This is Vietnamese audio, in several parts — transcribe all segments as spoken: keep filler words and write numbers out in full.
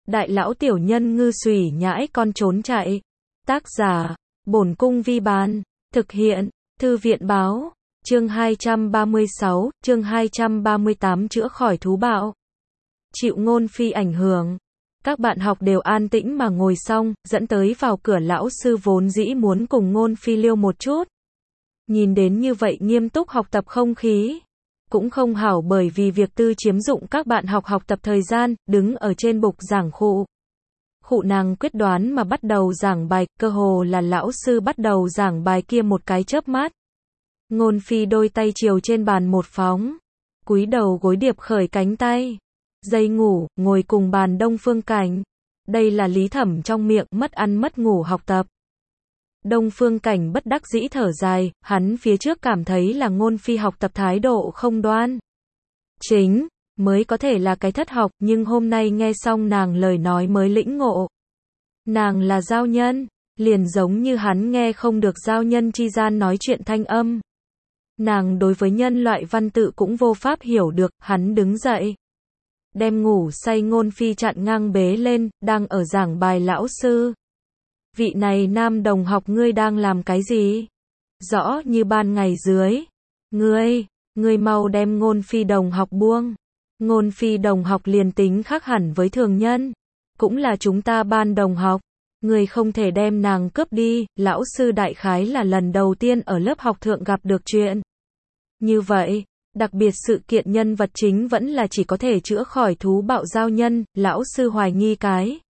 Đại lão tiểu nhân ngư xùy nhãi con trốn chạy. Tác giả, Bổn Cung Vi Bán. Thực hiện, Thư viện Báo. Chương hai trăm ba mươi sáu, chương hai trăm ba mươi tám chữa khỏi thú bạo. Chịu Ngôn Phi ảnh hưởng. Các bạn học đều an tĩnh mà ngồi xong, dẫn tới vào cửa lão sư vốn dĩ muốn cùng Ngôn Phi liêu một chút. Nhìn đến như vậy nghiêm túc học tập không khí. Cũng không hảo bởi vì việc tư chiếm dụng các bạn học học tập thời gian, đứng ở trên bục giảng khụ. Khụ nàng quyết đoán mà bắt đầu giảng bài, cơ hồ là lão sư bắt đầu giảng bài kia một cái chớp mắt. Ngôn Phi đôi tay chiều trên bàn một phóng, cúi đầu gối điệp khởi cánh tay, dây ngủ, ngồi cùng bàn Đông Phương Cảnh. Đây là Lý Thẩm trong miệng mất ăn mất ngủ học tập. Đông Phương Cảnh bất đắc dĩ thở dài, hắn phía trước cảm thấy là Ngôn Phi học tập thái độ không đoan chính, mới có thể là cái thất học, nhưng hôm nay nghe xong nàng lời nói mới lĩnh ngộ. Nàng là giao nhân, liền giống như hắn nghe không được giao nhân chi gian nói chuyện thanh âm. Nàng đối với nhân loại văn tự cũng vô pháp hiểu được, hắn đứng dậy. Đem ngủ say Ngôn Phi chặn ngang bế lên, đang ở giảng bài lão sư. Vị này nam đồng học ngươi đang làm cái gì? Rõ như ban ngày dưới. Ngươi, ngươi mau đem Ngôn Phi đồng học buông. Ngôn Phi đồng học liền tính khác hẳn với thường nhân. Cũng là chúng ta ban đồng học. Ngươi không thể đem nàng cướp đi, lão sư đại khái là lần đầu tiên ở lớp học thượng gặp được chuyện. Như vậy, đặc biệt sự kiện nhân vật chính vẫn là chỉ có thể chữa khỏi thú bạo giao nhân, lão sư hoài nghi cái.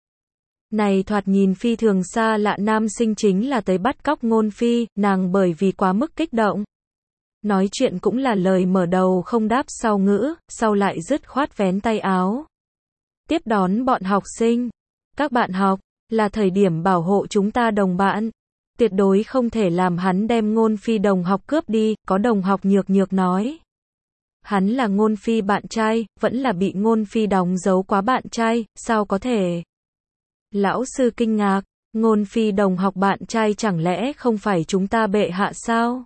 Này thoạt nhìn phi thường xa lạ nam sinh chính là tới bắt cóc Ngôn Phi, nàng bởi vì quá mức kích động. Nói chuyện cũng là lời mở đầu không đáp sau ngữ, sau lại dứt khoát vén tay áo. Tiếp đón bọn học sinh. Các bạn học, là thời điểm bảo hộ chúng ta đồng bạn. Tuyệt đối không thể làm hắn đem Ngôn Phi đồng học cướp đi, có đồng học nhược nhược nói. Hắn là Ngôn Phi bạn trai, vẫn là bị Ngôn Phi đóng dấu quá bạn trai, sao có thể? Lão sư kinh ngạc, Ngôn Phi đồng học bạn trai chẳng lẽ không phải chúng ta bệ hạ sao?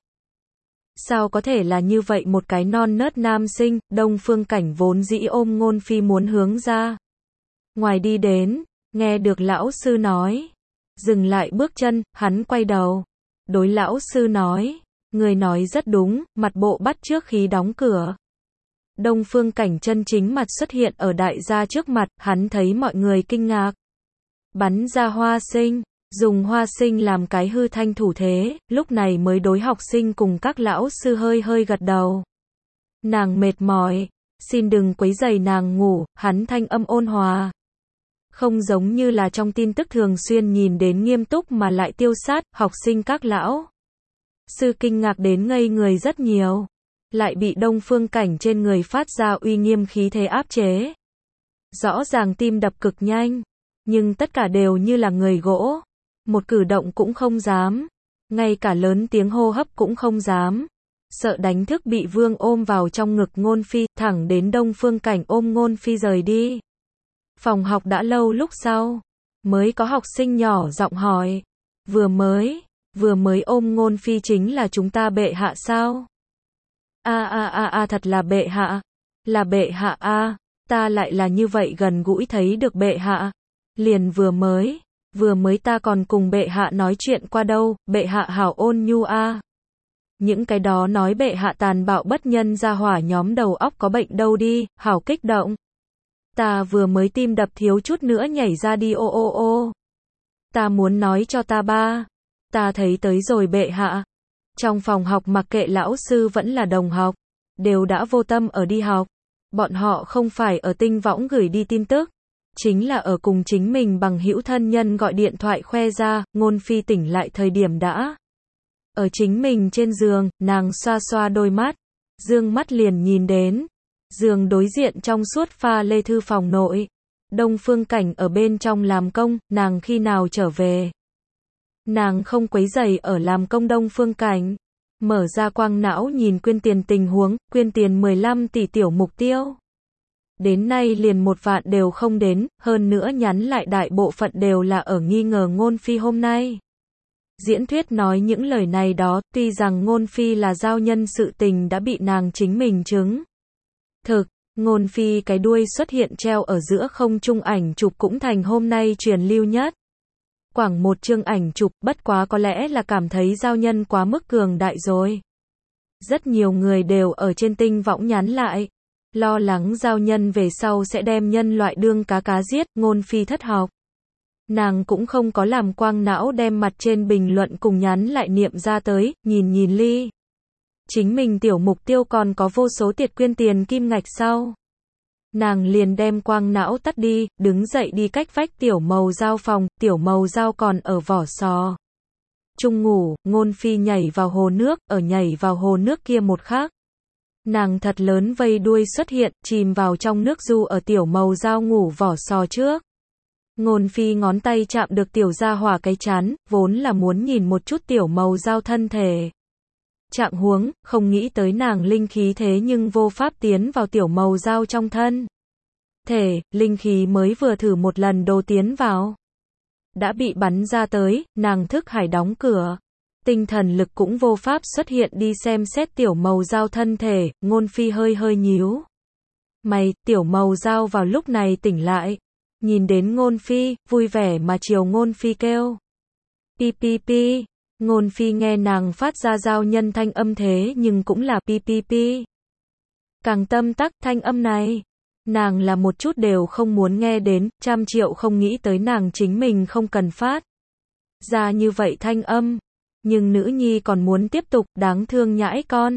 Sao có thể là như vậy một cái non nớt nam sinh, Đông Phương Cảnh vốn dĩ ôm Ngôn Phi muốn hướng ra. Ngoài đi đến, nghe được lão sư nói. Dừng lại bước chân, hắn quay đầu. Đối lão sư nói, người nói rất đúng, mặt bộ bắt trước khi đóng cửa. Đông Phương Cảnh chân chính mặt xuất hiện ở đại gia trước mặt, hắn thấy mọi người kinh ngạc. Bắn ra hoa sinh, dùng hoa sinh làm cái hư thanh thủ thế, lúc này mới đối học sinh cùng các lão sư hơi hơi gật đầu. Nàng mệt mỏi, xin đừng quấy rầy nàng ngủ, hắn thanh âm ôn hòa. Không giống như là trong tin tức thường xuyên nhìn đến nghiêm túc mà lại tiêu sát, học sinh các lão sư kinh ngạc đến ngây người rất nhiều, lại bị Đông Phương Cảnh trên người phát ra uy nghiêm khí thế áp chế. Rõ ràng tim đập cực nhanh, nhưng tất cả đều như là người gỗ, một cử động cũng không dám, ngay cả lớn tiếng hô hấp cũng không dám, sợ đánh thức bị Vương ôm vào trong ngực Ngôn Phi, thẳng đến Đông Phương Cảnh ôm Ngôn Phi rời đi. Phòng học đã lâu lúc sau, mới có học sinh nhỏ giọng hỏi, vừa mới, vừa mới ôm Ngôn Phi chính là chúng ta bệ hạ sao? A a a a thật là bệ hạ, là bệ hạ a, ta lại là như vậy gần gũi thấy được bệ hạ, liền vừa mới, vừa mới ta còn cùng bệ hạ nói chuyện qua đâu, bệ hạ hảo ôn nhu a. Những cái đó nói bệ hạ tàn bạo bất nhân ra hỏa nhóm đầu óc có bệnh đâu đi, hảo kích động. Ta vừa mới tim đập thiếu chút nữa nhảy ra đi ô ô ô. Ta muốn nói cho ta ba. Ta thấy tới rồi bệ hạ. Trong phòng học mặc kệ lão sư vẫn là đồng học, đều đã vô tâm ở đi học. Bọn họ không phải ở tinh võng gửi đi tin tức, chính là ở cùng chính mình bằng hữu thân nhân gọi điện thoại khoe ra, Ngôn Phi tỉnh lại thời điểm đã. Ở chính mình trên giường, nàng xoa xoa đôi mắt, dương mắt liền nhìn đến. Giường đối diện trong suốt pha lê thư phòng nội. Đông Phương Cảnh ở bên trong làm công, nàng khi nào trở về. Nàng không quấy rầy ở làm công Đông Phương Cảnh. Mở ra quang não nhìn Quyên Tiền tình huống, Quyên Tiền mười lăm tỷ tiểu mục tiêu. Đến nay liền một vạn đều không đến, hơn nữa nhắn lại đại bộ phận đều là ở nghi ngờ Ngôn Phi hôm nay. Diễn thuyết nói những lời này đó, tuy rằng Ngôn Phi là giao nhân sự tình đã bị nàng chính mình chứng. Thực, Ngôn Phi cái đuôi xuất hiện treo ở giữa không trung, ảnh chụp cũng thành hôm nay truyền lưu nhất. Quảng một chương ảnh chụp, bất quá có lẽ là cảm thấy giao nhân quá mức cường đại rồi. Rất nhiều người đều ở trên tinh võng nhắn lại, lo lắng giao nhân về sau sẽ đem nhân loại đương cá cá giết. Ngôn Phi thất học. Nàng cũng không có làm quang não đem mặt trên bình luận cùng nhắn lại niệm ra tới, nhìn nhìn ly. Chính mình tiểu mục tiêu còn có vô số tiệt quyên tiền kim ngạch sau. Nàng liền đem quang não tắt đi, đứng dậy đi cách vách tiểu màu dao phòng, tiểu màu dao còn ở vỏ sò. Trung ngủ, Ngôn Phi nhảy vào hồ nước, ở nhảy vào hồ nước kia một khắc. Nàng thật lớn vây đuôi xuất hiện, chìm vào trong nước du ở tiểu màu dao ngủ vỏ sò trước. Ngôn Phi ngón tay chạm được tiểu gia hỏa cái chán, vốn là muốn nhìn một chút tiểu màu dao thân thể. Trạng huống, không nghĩ tới nàng linh khí thế nhưng vô pháp tiến vào tiểu màu dao trong thân thể, linh khí mới vừa thử một lần đồ tiến vào. Đã bị bắn ra tới, nàng thức hải đóng cửa. Tinh thần lực cũng vô pháp xuất hiện đi xem xét tiểu màu dao thân thể. Ngôn Phi hơi hơi nhíu mày, tiểu màu dao vào lúc này tỉnh lại. Nhìn đến Ngôn Phi, vui vẻ mà chiều Ngôn Phi kêu. Pi pi pi. Ngôn Phi nghe nàng phát ra giao nhân thanh âm thế nhưng cũng là pi pi pi. Càng tâm tắc thanh âm này. Nàng là một chút đều không muốn nghe đến, trăm triệu không nghĩ tới nàng chính mình không cần phát ra như vậy thanh âm. Nhưng nữ nhi còn muốn tiếp tục, đáng thương nhãi con.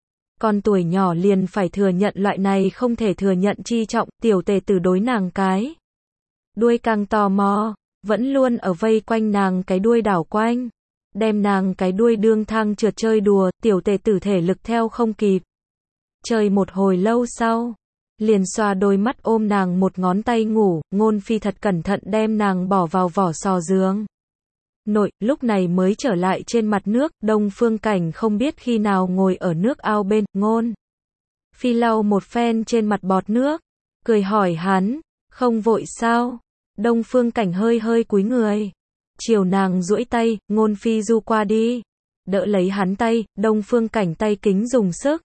Con tuổi nhỏ liền phải thừa nhận loại này không thể thừa nhận chi trọng, tiểu tề tử đối nàng cái. Đuôi càng tò mò, vẫn luôn ở vây quanh nàng cái đuôi đảo quanh. Đem nàng cái đuôi đương thang trượt chơi đùa, tiểu tề tử thể lực theo không kịp. Chơi một hồi lâu sau, liền xoa đôi mắt ôm nàng một ngón tay ngủ. Ngôn Phi thật cẩn thận đem nàng bỏ vào vỏ sò giường nội, lúc này mới trở lại trên mặt nước. Đông Phương Cảnh không biết khi nào ngồi ở nước ao bên. Ngôn Phi lau một phen trên mặt bọt nước, cười hỏi hắn, không vội sao? Đông Phương Cảnh hơi hơi cúi người, chiều nàng duỗi tay. Ngôn Phi du qua đi, đỡ lấy hắn tay. Đông Phương Cảnh tay kính dùng sức,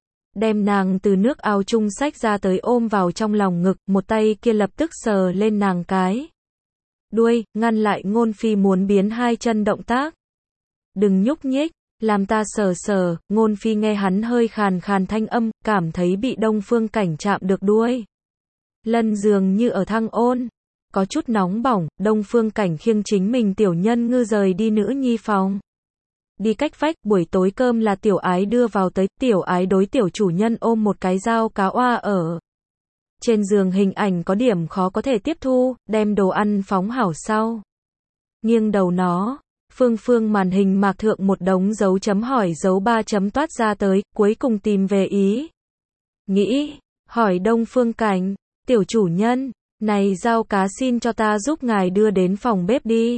đem nàng từ nước ao chung xách ra tới ôm vào trong lòng ngực. Một tay kia lập tức sờ lên nàng cái đuôi, ngăn lại Ngôn Phi muốn biến hai chân động tác. Đừng nhúc nhích, làm ta sờ sờ. Ngôn Phi nghe hắn hơi khàn khàn thanh âm, cảm thấy bị Đông Phương Cảnh chạm được đuôi lân dường như ở thăng ôn, có chút nóng bỏng. Đông Phương Cảnh khiêng chính mình tiểu nhân ngư rời đi nữ nhi phòng. Đi cách vách, buổi tối cơm là tiểu ái đưa vào tới. Tiểu ái đối tiểu chủ nhân ôm một cái dao cá oa ở trên giường, hình ảnh có điểm khó có thể tiếp thu. Đem đồ ăn phóng hảo sau, nghiêng đầu nó, phương phương màn hình mạc thượng một đống dấu chấm hỏi dấu ba chấm toát ra tới. Cuối cùng tìm về ý nghĩ, hỏi Đông Phương Cảnh, tiểu chủ nhân, này dao cá xin cho ta giúp ngài đưa đến phòng bếp đi.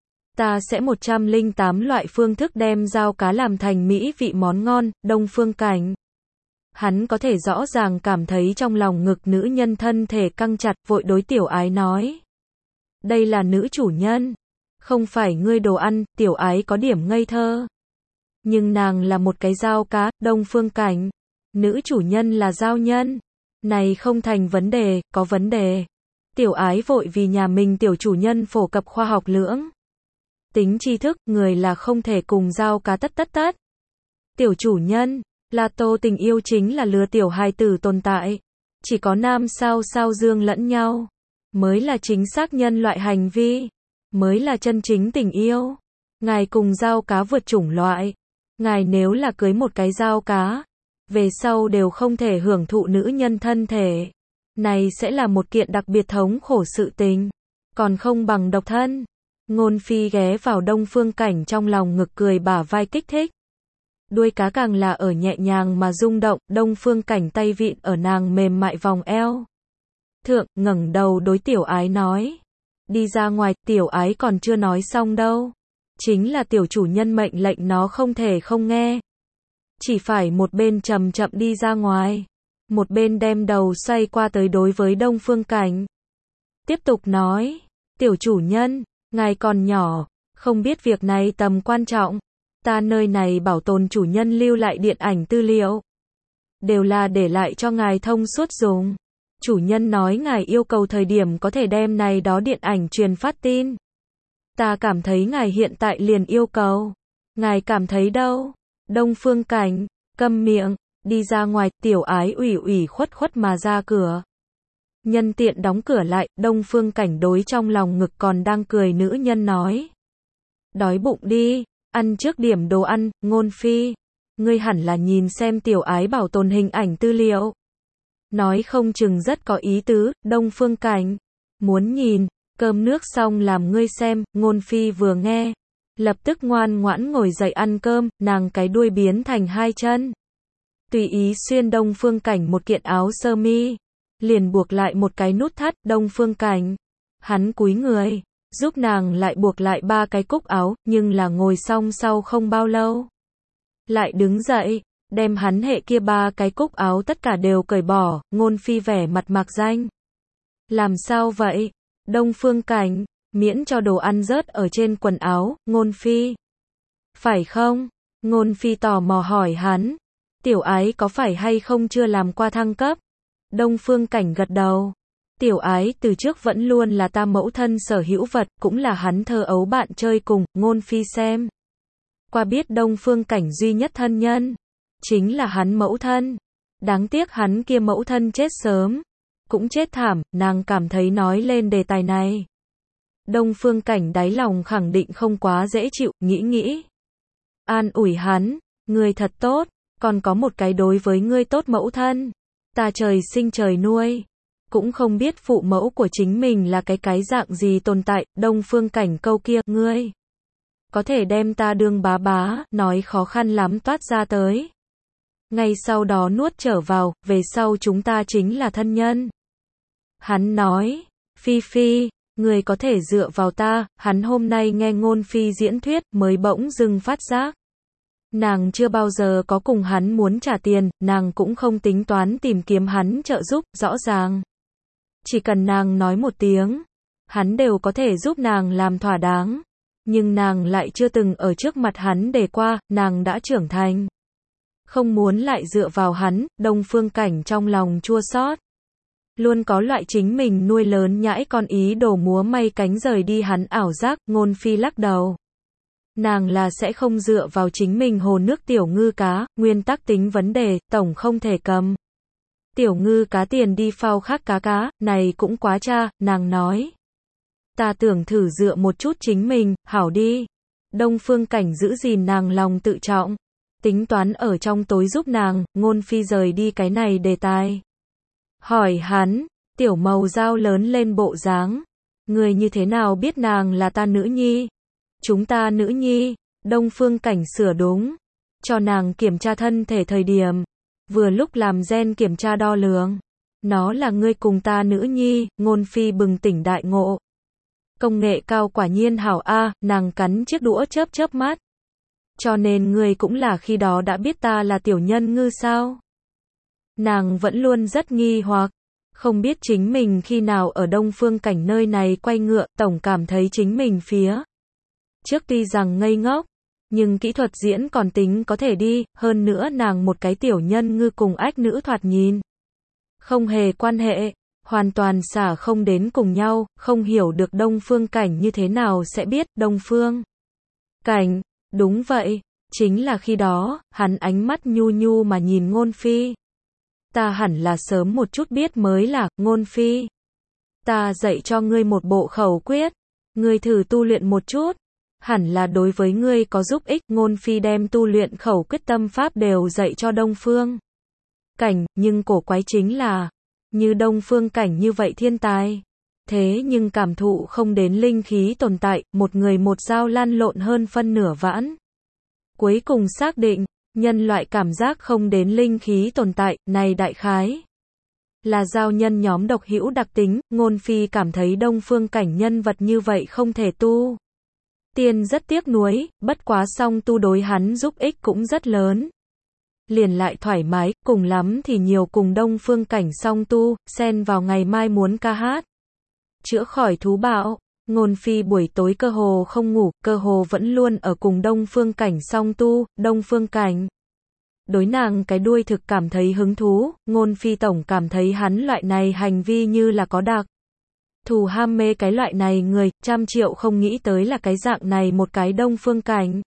Ta sẽ một trăm lẻ tám loại phương thức đem dao cá làm thành mỹ vị món ngon. Đông Phương Cảnh, hắn có thể rõ ràng cảm thấy trong lòng ngực nữ nhân thân thể căng chặt, vội đối tiểu ái nói. Đây là nữ chủ nhân, không phải ngươi đồ ăn. Tiểu ái có điểm ngây thơ. Nhưng nàng là một cái dao cá. Đông Phương Cảnh, nữ chủ nhân là giao nhân. Này không thành vấn đề, có vấn đề. Tiểu ái vội vì nhà mình tiểu chủ nhân phổ cập khoa học lưỡng tính tri thức, người là không thể cùng dao cá tất tất tất. Tiểu chủ nhân, là tô tình yêu chính là lứa tiểu hài tử tồn tại. Chỉ có nam sao sao dương lẫn nhau, mới là chính xác nhân loại hành vi, mới là chân chính tình yêu. Ngài cùng dao cá vượt chủng loại. Ngài nếu là cưới một cái dao cá, về sau đều không thể hưởng thụ nữ nhân thân thể. Này sẽ là một kiện đặc biệt thống khổ sự tình. Còn không bằng độc thân. Ngôn Phi ghé vào Đông Phương Cảnh trong lòng ngực, cười bả vai kích thích. Đuôi cá càng là ở nhẹ nhàng mà rung động. Đông Phương Cảnh tay vịn ở nàng mềm mại vòng eo thượng, ngẩng đầu đối tiểu ái nói. Đi ra ngoài. Tiểu ái còn chưa nói xong đâu. Chính là tiểu chủ nhân mệnh lệnh nó không thể không nghe. Chỉ phải một bên chậm chậm đi ra ngoài, một bên đem đầu xoay qua tới đối với Đông Phương Cảnh. Tiếp tục nói, tiểu chủ nhân, ngài còn nhỏ, không biết việc này tầm quan trọng. Ta nơi này bảo tồn chủ nhân lưu lại điện ảnh tư liệu. đều là để lại cho ngài thông suốt dùng. Chủ nhân nói ngài yêu cầu thời điểm có thể đem này đó điện ảnh truyền phát tin. Ta cảm thấy ngài hiện tại liền yêu cầu. Ngài cảm thấy đâu? Đông Phương Cảnh, câm miệng, đi ra ngoài, Tiểu Ái ủy ủy khuất khuất mà ra cửa. Nhân tiện đóng cửa lại, Đông Phương Cảnh đối trong lòng ngực còn đang cười nữ nhân nói. Đói bụng đi, ăn trước điểm đồ ăn, Ngôn Phi. Ngươi hẳn là nhìn xem Tiểu Ái bảo tồn hình ảnh tư liệu. Nói không chừng rất có ý tứ, Đông Phương Cảnh. Muốn nhìn, cơm nước xong làm ngươi xem, Ngôn Phi vừa nghe. Lập tức ngoan ngoãn ngồi dậy ăn cơm, nàng cái đuôi biến thành hai chân. Tùy ý xuyên Đông Phương Cảnh một kiện áo sơ mi. Liền buộc lại một cái nút thắt, Đông Phương Cảnh. Hắn cúi người, giúp nàng lại buộc lại ba cái cúc áo, nhưng là ngồi xong sau không bao lâu. Lại đứng dậy, đem hắn hệ kia ba cái cúc áo tất cả đều cởi bỏ, Ngôn Phi vẻ mặt mạc danh. Làm sao vậy? Đông Phương Cảnh, miễn cho đồ ăn rớt ở trên quần áo, Ngôn Phi. Phải không? Ngôn Phi tò mò hỏi hắn. Tiểu Ái có phải hay không chưa làm qua thăng cấp? Đông Phương Cảnh gật đầu. Tiểu Ái từ trước vẫn luôn là ta mẫu thân sở hữu vật, cũng là hắn thơ ấu bạn chơi cùng, Ngôn Phi xem. Qua biết Đông Phương Cảnh duy nhất thân nhân. Chính là hắn mẫu thân. Đáng tiếc hắn kia mẫu thân chết sớm. Cũng chết thảm, nàng cảm thấy nói lên đề tài này. Đông Phương Cảnh đáy lòng khẳng định không quá dễ chịu, nghĩ nghĩ. An ủi hắn, ngươi thật tốt, còn có một cái đối với ngươi tốt mẫu thân. Ta trời sinh trời nuôi. Cũng không biết phụ mẫu của chính mình là cái cái dạng gì tồn tại, Đông Phương Cảnh câu kia, ngươi. Có thể đem ta đương bá bá, nói khó khăn lắm toát ra tới. Ngay sau đó nuốt trở vào, về sau chúng ta chính là thân nhân. Hắn nói, Phi Phi, người có thể dựa vào ta, hắn hôm nay nghe Ngôn Phi diễn thuyết, mới bỗng dưng phát giác. Nàng chưa bao giờ có cùng hắn muốn trả tiền, nàng cũng không tính toán tìm kiếm hắn trợ giúp, rõ ràng. Chỉ cần nàng nói một tiếng, hắn đều có thể giúp nàng làm thỏa đáng. Nhưng nàng lại chưa từng ở trước mặt hắn để qua, nàng đã trưởng thành. Không muốn lại dựa vào hắn, Đông Phương Cảnh trong lòng chua xót. Luôn có loại chính mình nuôi lớn nhãi con ý đồ múa may cánh rời đi hắn ảo giác, Ngôn Phi lắc đầu. Nàng là sẽ không dựa vào chính mình hồ nước tiểu ngư cá, nguyên tắc tính vấn đề, tổng không thể cầm. Tiểu ngư cá tiền đi phao khác cá cá, này cũng quá cha, nàng nói. Ta tưởng thử dựa một chút chính mình, hảo đi. Đông Phương Cảnh giữ gìn nàng lòng tự trọng. Tính toán ở trong tối giúp nàng, Ngôn Phi rời đi cái này đề tài. Hỏi hắn, tiểu màu dao lớn lên bộ dáng. Người như thế nào biết nàng là ta nữ nhi? Chúng ta nữ nhi, Đông Phương Cảnh sửa đúng. Cho nàng kiểm tra thân thể thời điểm. Vừa lúc làm gen kiểm tra đo lường. Nó là ngươi cùng ta nữ nhi, Ngôn Phi bừng tỉnh đại ngộ. Công nghệ cao quả nhiên hảo a, nàng cắn chiếc đũa chớp chớp mắt. Cho nên ngươi cũng là khi đó đã biết ta là tiểu nhân ngư sao? Nàng vẫn luôn rất nghi hoặc, không biết chính mình khi nào ở Đông Phương Cảnh nơi này quay ngựa, tổng cảm thấy chính mình phía trước tuy rằng ngây ngốc, nhưng kỹ thuật diễn còn tính có thể đi, hơn nữa nàng một cái tiểu nhân ngư cùng ách nữ thoạt nhìn. Không hề quan hệ, hoàn toàn xả không đến cùng nhau, không hiểu được Đông Phương Cảnh như thế nào sẽ biết, Đông Phương Cảnh, đúng vậy, chính là khi đó, hắn ánh mắt nhu nhu mà nhìn Ngôn Phi. Ta hẳn là sớm một chút biết mới là, Ngôn Phi. Ta dạy cho ngươi một bộ khẩu quyết, ngươi thử tu luyện một chút, hẳn là đối với ngươi có giúp ích, Ngôn Phi đem tu luyện khẩu quyết tâm pháp đều dạy cho Đông Phương Cảnh, nhưng cổ quái chính là, như Đông Phương Cảnh như vậy thiên tài. Thế nhưng cảm thụ không đến linh khí tồn tại, một người một dao lăn lộn hơn phân nửa vãn. Cuối cùng xác định, nhân loại cảm giác không đến linh khí tồn tại, này đại khái là giao nhân nhóm độc hữu đặc tính, Ngôn Phi cảm thấy Đông Phương Cảnh nhân vật như vậy không thể tu. Tiên rất tiếc nuối, bất quá song tu đối hắn giúp ích cũng rất lớn. Liền lại thoải mái, cùng lắm thì nhiều cùng Đông Phương Cảnh song tu, xen vào ngày mai muốn ca hát. Chữa khỏi thú bạo, Ngôn Phi buổi tối cơ hồ không ngủ, cơ hồ vẫn luôn ở cùng Đông Phương Cảnh song tu, Đông Phương Cảnh Đối nàng cái đuôi thực cảm thấy hứng thú, Ngôn Phi tổng cảm thấy hắn loại này hành vi như là có đặc thù ham mê cái loại này người, trăm triệu không nghĩ tới là cái dạng này một cái Đông Phương Cảnh.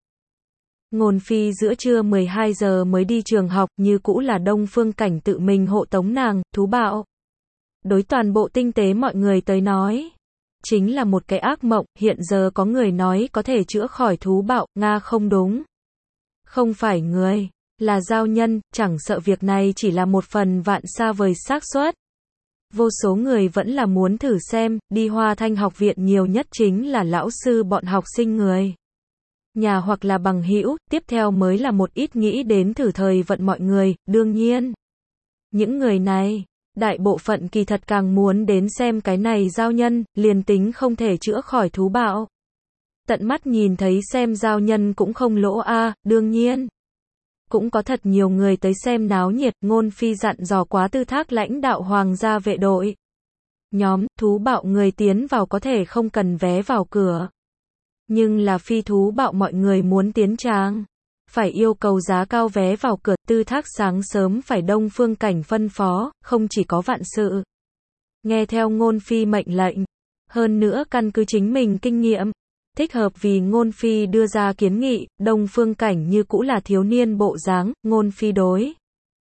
Ngôn Phi giữa trưa mười hai giờ mới đi trường học, như cũ là Đông Phương Cảnh tự mình hộ tống nàng, thú bạo. Đối toàn bộ tinh tế mọi người tới nói, chính là một cái ác mộng, hiện giờ có người nói có thể chữa khỏi thú bạo, Nga không đúng. Không phải người, là giao nhân, chẳng sợ việc này chỉ là một phần vạn xa vời xác suất. Vô số người vẫn là muốn thử xem, đi Hoa Thanh học viện nhiều nhất chính là lão sư bọn học sinh người nhà hoặc là bằng hữu, tiếp theo mới là một ít nghĩ đến thử thời vận mọi người, đương nhiên. Những người này, đại bộ phận kỳ thật càng muốn đến xem cái này giao nhân, liền tính không thể chữa khỏi thú bạo. Tận mắt nhìn thấy xem giao nhân cũng không lỗ a, đương nhiên. Cũng có thật nhiều người tới xem náo nhiệt, Ngôn Phi dặn dò quá tư thác lãnh đạo hoàng gia vệ đội. Nhóm, thú bạo người tiến vào có thể không cần vé vào cửa. Nhưng là phi thú bạo mọi người muốn tiến tràng. Phải yêu cầu giá cao vé vào cửa, tư thác sáng sớm phải Đông Phương Cảnh phân phó, không chỉ có vạn sự. Nghe theo Ngôn Phi mệnh lệnh. Hơn nữa căn cứ chính mình kinh nghiệm. Thích hợp vì Ngôn Phi đưa ra kiến nghị, Đông Phương Cảnh như cũ là thiếu niên bộ dáng, Ngôn Phi đối.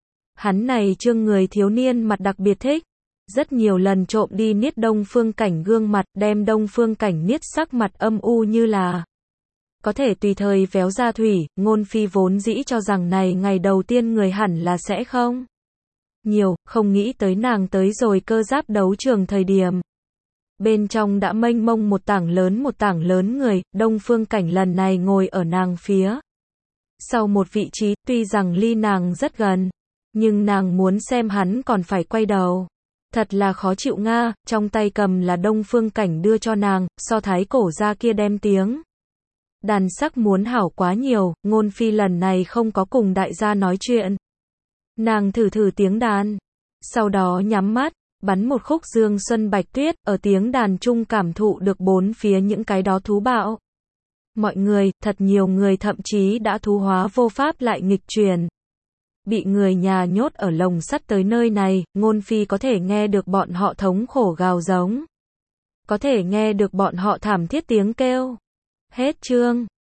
Hắn này trương người thiếu niên mặt đặc biệt thích. Rất nhiều lần trộm đi niết Đông Phương Cảnh gương mặt, đem Đông Phương Cảnh niết sắc mặt âm u như là có thể tùy thời véo ra thủy, Ngôn Phi vốn dĩ cho rằng này ngày đầu tiên người hẳn là sẽ không nhiều, không nghĩ tới nàng tới rồi cơ giáp đấu trường thời điểm. Bên trong đã mênh mông một tảng lớn một tảng lớn người, Đông Phương Cảnh lần này ngồi ở nàng phía sau một vị trí, tuy rằng ly nàng rất gần, nhưng nàng muốn xem hắn còn phải quay đầu. Thật là khó chịu nga, trong tay cầm là Đông Phương Cảnh đưa cho nàng, so thái cổ ra kia đem tiếng. Đàn sắc muốn hảo quá nhiều, Ngôn Phi lần này không có cùng đại gia nói chuyện. Nàng thử thử tiếng đàn, sau đó nhắm mắt, bắn một khúc Dương Xuân Bạch Tuyết, ở tiếng đàn chung cảm thụ được bốn phía những cái đó thú bạo. Mọi người, thật nhiều người thậm chí đã thú hóa vô pháp lại nghịch truyền. Bị người nhà nhốt ở lồng sắt tới nơi này, Ngôn Phi có thể nghe được bọn họ thống khổ gào giống. Có thể nghe được bọn họ thảm thiết tiếng kêu. Hết chương.